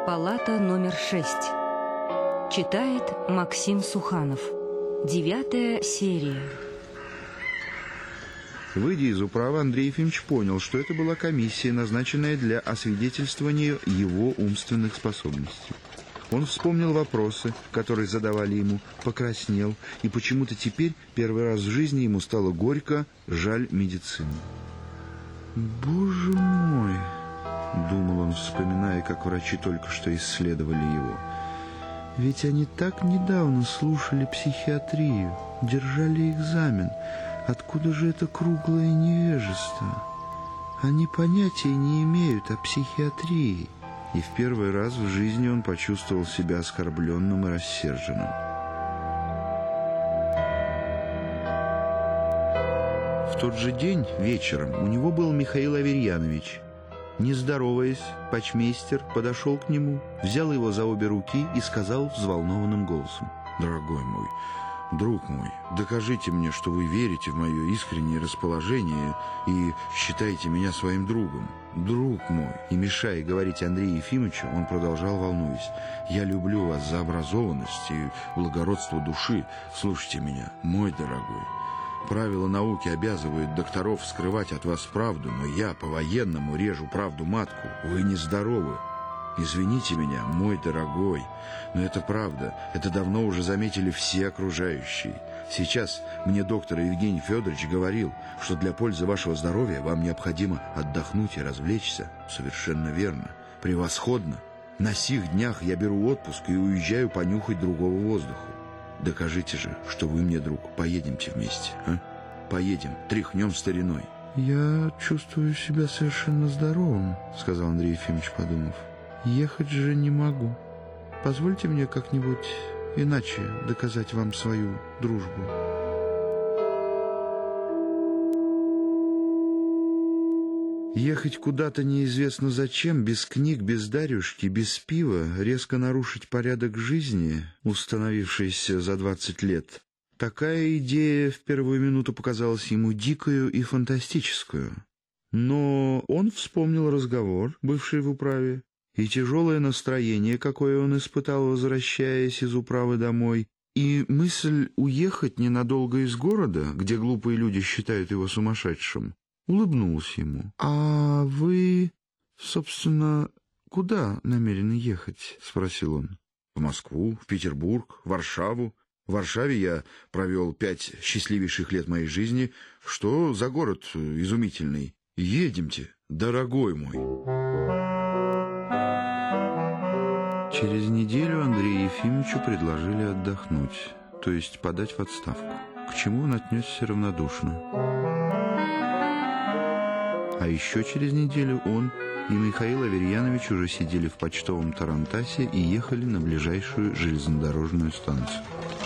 Палата номер 6. Читает Максим Суханов. 9 серия. Выйдя из управы, Андрей Ефимович понял, что это была комиссия, назначенная для освидетельствования его умственных способностей. Он вспомнил вопросы, которые задавали ему, покраснел, и почему-то теперь первый раз в жизни ему стало горько, жаль медицины. «Боже мой!» — думал он, вспоминая, как врачи только что исследовали его. «Ведь они так недавно слушали психиатрию, держали экзамен. Откуда же это круглое невежество? Они понятия не имеют о психиатрии». И в первый раз в жизни он почувствовал себя оскорбленным и рассерженным. В тот же день вечером у него был Михаил Аверьянович. Не здороваясь, почмейстер подошел к нему, взял его за обе руки и сказал взволнованным голосом: «Дорогой мой, друг мой, докажите мне, что вы верите в мое искреннее расположение и считаете меня своим другом. Друг мой». И, мешая говорить Андрею Ефимовичу, он продолжал, волнуясь: «Я люблю вас за образованность и благородство души. Слушайте меня, мой дорогой. Правила науки обязывают докторов скрывать от вас правду, но я по-военному режу правду матку. Вы нездоровы. Извините меня, мой дорогой, но это правда. Это давно уже заметили все окружающие. Сейчас мне доктор Евгений Федорович говорил, что для пользы вашего здоровья вам необходимо отдохнуть и развлечься. Совершенно верно. Превосходно. На сих днях я беру отпуск и уезжаю понюхать другого воздуха. Докажите же, что вы мне друг. Поедемте вместе, а? Поедем, тряхнем стариной». «Я чувствую себя совершенно здоровым», — сказал Андрей Ефимович, подумав. «Ехать же не могу. Позвольте мне как-нибудь иначе доказать вам свою дружбу». Ехать куда-то неизвестно зачем, без книг, без Дарюшки, без пива, резко нарушить порядок жизни, установившийся за 20 лет. Такая идея в первую минуту показалась ему дикою и фантастическую. Но он вспомнил разговор, бывший в управе, и тяжелое настроение, какое он испытал, возвращаясь из управы домой, и мысль уехать ненадолго из города, где глупые люди считают его сумасшедшим, улыбнулся ему. «А вы, собственно, куда намерены ехать?» — спросил он. «В Москву, в Петербург, в Варшаву. В Варшаве я провел 5 счастливейших лет моей жизни. Что за город изумительный? Едемте, дорогой мой». Через неделю Андрею Ефимовичу предложили отдохнуть, то есть подать в отставку, к чему он отнесся равнодушно. А еще через неделю он и Михаил Аверьянович уже сидели в почтовом тарантасе и ехали на ближайшую железнодорожную станцию.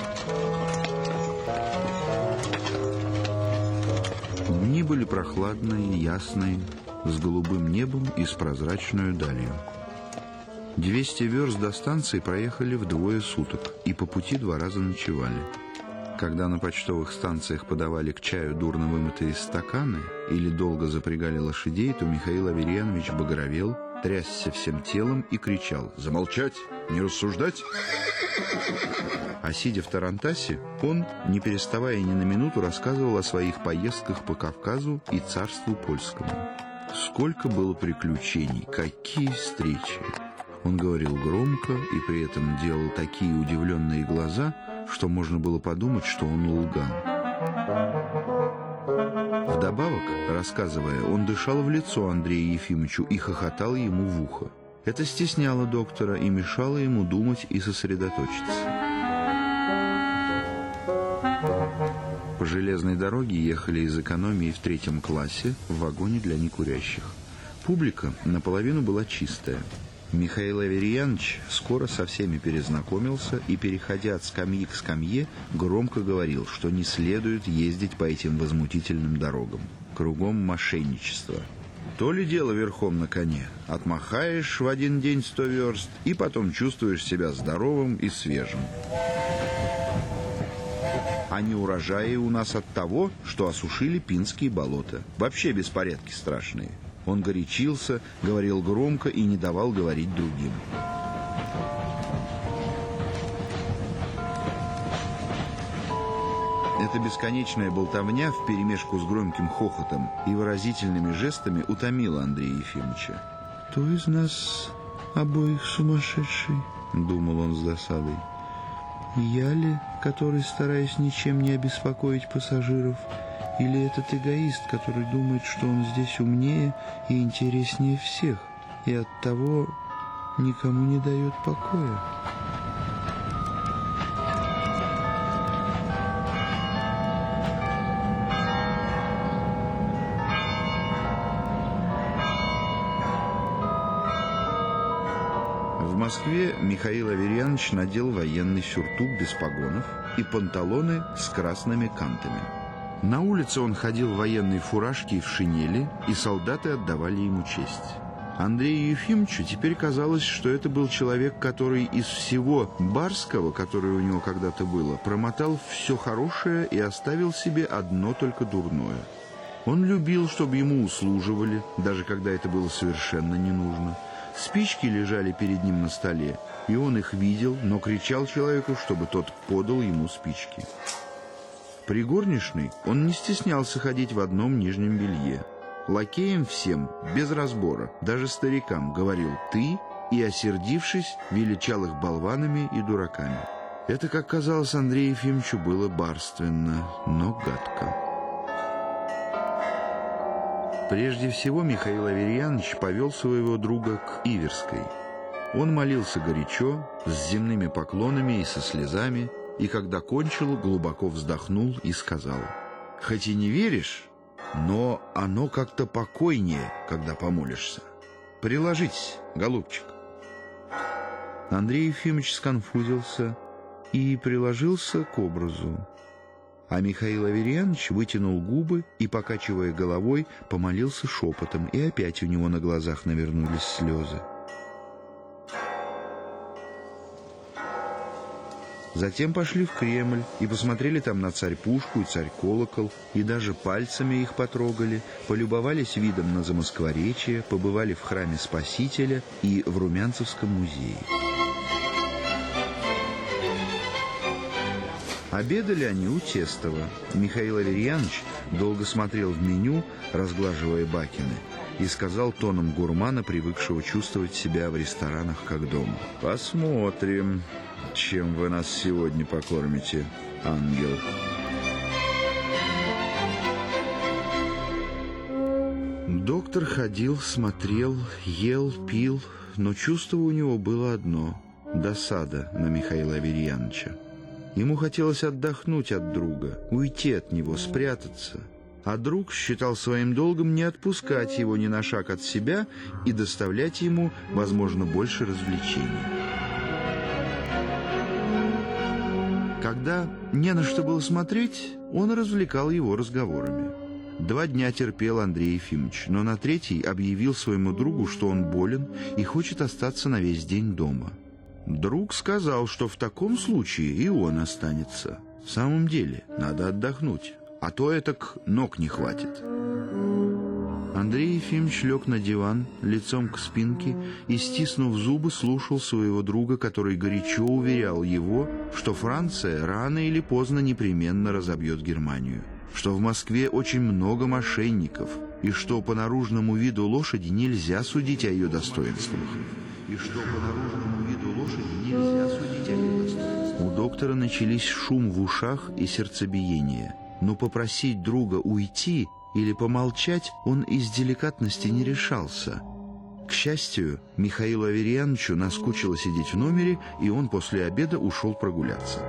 Дни были прохладные, ясные, с голубым небом и с прозрачной далью. 200 верст до станции проехали в 2 суток и по пути 2 раза ночевали. Когда на почтовых станциях подавали к чаю дурно вымытые стаканы или долго запрягали лошадей, то Михаил Аверьянович багровел, трясся всем телом и кричал: «Замолчать! Не рассуждать!» А сидя в тарантасе, он, не переставая ни на минуту, рассказывал о своих поездках по Кавказу и царству польскому. Сколько было приключений, какие встречи! Он говорил громко и при этом делал такие удивленные глаза, что можно было подумать, что он лгал. Вдобавок, рассказывая, он дышал в лицо Андрею Ефимовичу и хохотал ему в ухо. Это стесняло доктора и мешало ему думать и сосредоточиться. По железной дороге ехали из экономии в 3 классе в вагоне для некурящих. Публика наполовину была чистая. Михаил Аверьянович скоро со всеми перезнакомился и, переходя от скамьи к скамье, громко говорил, что не следует ездить по этим возмутительным дорогам. Кругом мошенничество. То ли дело верхом на коне. Отмахаешь в один день 100 верст и потом чувствуешь себя здоровым и свежим. А не урожаи у нас от того, что осушили пинские болота. Вообще беспорядки страшные. Он горячился, говорил громко и не давал говорить другим. Эта бесконечная болтовня вперемешку с громким хохотом и выразительными жестами утомила Андрея Ефимовича. «Кто из нас обоих сумасшедший?» — думал он с досадой. «Я ли, который, стараясь ничем не обеспокоить пассажиров, или этот эгоист, который думает, что он здесь умнее и интереснее всех, и оттого никому не дает покоя?» В Москве Михаил Аверьянович надел военный сюртук без погонов и панталоны с красными кантами. На улице он ходил в военной фуражке и в шинели, и солдаты отдавали ему честь. Андрею Ефимовичу теперь казалось, что это был человек, который из всего барского, которое у него когда-то было, промотал все хорошее и оставил себе одно только дурное. Он любил, чтобы ему услуживали, даже когда это было совершенно не нужно. Спички лежали перед ним на столе, и он их видел, но кричал человеку, чтобы тот подал ему спички. При горничной он не стеснялся ходить в одном нижнем белье. Лакеям всем, без разбора, даже старикам, говорил «ты» и, осердившись, величал их болванами и дураками. Это, как казалось Андрею Ефимовичу, было барственно, но гадко. Прежде всего Михаил Аверьянович повел своего друга к Иверской. Он молился горячо, с земными поклонами и со слезами, и когда кончил, глубоко вздохнул и сказал: «Хоть и не веришь, но оно как-то покойнее, когда помолишься. Приложитесь, голубчик». Андрей Ефимович сконфузился и приложился к образу. А Михаил Аверьянович вытянул губы и, покачивая головой, помолился шепотом, и опять у него на глазах навернулись слезы. Затем пошли в Кремль и посмотрели там на царь-пушку и царь-колокол, и даже пальцами их потрогали, полюбовались видом на Замоскворечье, побывали в храме Спасителя и в Румянцевском музее. Обедали они у Тестова. Михаил Аверьянович долго смотрел в меню, разглаживая бакины, и сказал тоном гурмана, привыкшего чувствовать себя в ресторанах как дома: «Посмотрим, чем вы нас сегодня покормите, ангел». Доктор ходил, смотрел, ел, пил, но чувство у него было одно — досада на Михаила Аверьяновича. Ему хотелось отдохнуть от друга, уйти от него, спрятаться. А друг считал своим долгом не отпускать его ни на шаг от себя и доставлять ему, возможно, больше развлечений. Когда не на что было смотреть, он развлекал его разговорами. 2 дня терпел Андрей Ефимович, но на 3-й объявил своему другу, что он болен и хочет остаться на весь день дома. Друг сказал, что в таком случае и он останется. В самом деле, надо отдохнуть, а то этак ног не хватит. Андрей Ефимович лег на диван, лицом к спинке, и, стиснув зубы, слушал своего друга, который горячо уверял его, что Франция рано или поздно непременно разобьет Германию, что в Москве очень много мошенников, и что по наружному виду лошади нельзя судить о ее достоинствах. У доктора начались шум в ушах и сердцебиение, но попросить друга уйти или помолчать он из деликатности не решался. К счастью, Михаилу Аверьяновичу наскучило сидеть в номере, и он после обеда ушел прогуляться.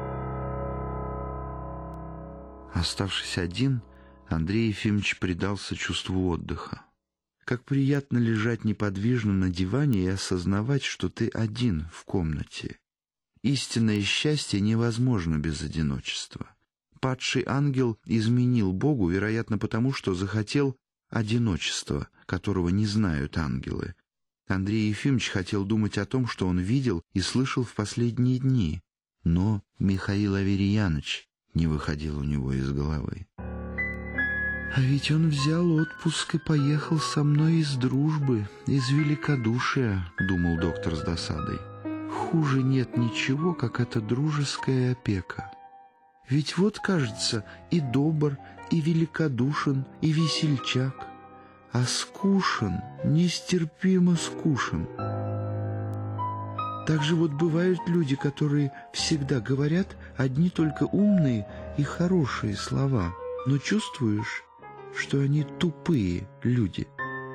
Оставшись один, Андрей Ефимович предался чувству отдыха. Как приятно лежать неподвижно на диване и осознавать, что ты один в комнате. Истинное счастье невозможно без одиночества. Падший ангел изменил Богу, вероятно, потому что захотел одиночества, которого не знают ангелы. Андрей Ефимович хотел думать о том, что он видел и слышал в последние дни, но Михаил Аверьянович не выходил у него из головы. «А ведь он взял отпуск и поехал со мной из дружбы, из великодушия», — думал доктор с досадой. хуже нет ничего, как эта дружеская опека. Ведь вот, кажется, и добр, и великодушен, и весельчак, а скушен, нестерпимо скушен. Так же вот бывают люди, которые всегда говорят одни только умные и хорошие слова, но чувствуешь, что они тупые люди.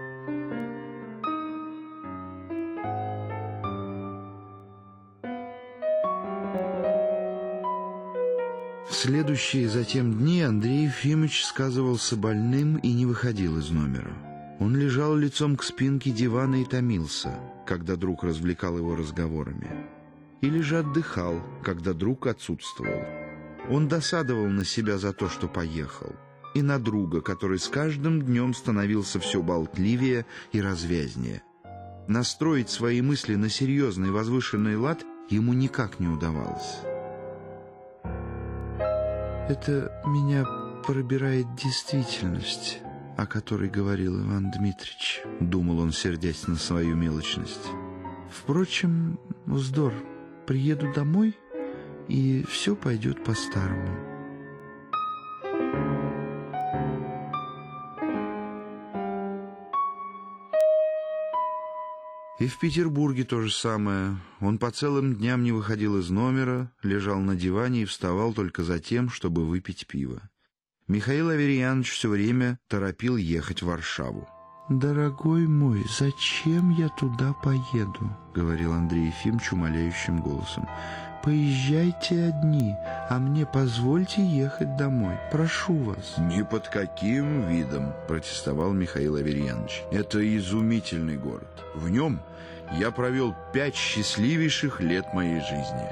В следующие затем дни Андрей Ефимович сказывался больным и не выходил из номера. Он лежал лицом к спинке дивана и томился, когда друг развлекал его разговорами. Или же отдыхал, когда друг отсутствовал. Он досадовал на себя за то, что поехал, и на друга, который с каждым днем становился все болтливее и развязнее. Настроить свои мысли на серьезный возвышенный лад ему никак не удавалось. «Это меня пробирает действительность, о которой говорил Иван Дмитрич», — думал он, сердясь на свою мелочность. «Впрочем, вздор, приеду домой, и все пойдет по-старому». И в Петербурге то же самое. Он по целым дням не выходил из номера, лежал на диване и вставал только за тем, чтобы выпить пиво. Михаил Аверьянович все время торопил ехать в Варшаву. «Дорогой мой, зачем я туда поеду?» — говорил Андрей Ефимович умоляющим голосом. «Поезжайте одни, а мне позвольте ехать домой. Прошу вас». «Ни под каким видом», — протестовал Михаил Аверьянович. «Это изумительный город. В нем я провел 5 счастливейших лет моей жизни».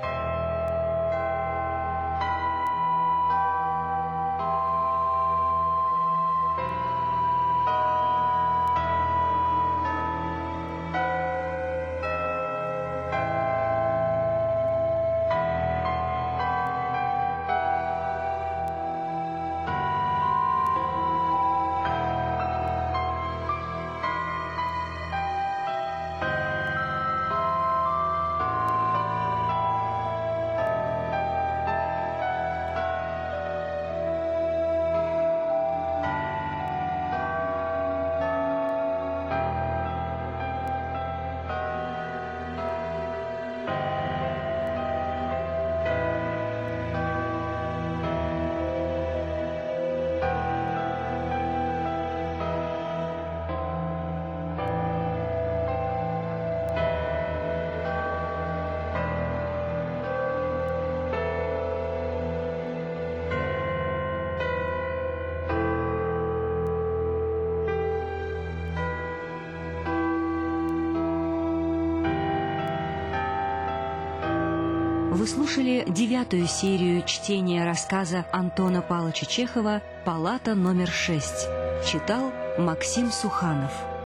Вы слушали 9-ю серию чтения рассказа Антона Павловича Чехова «Палата номер 6». Читал Максим Суханов.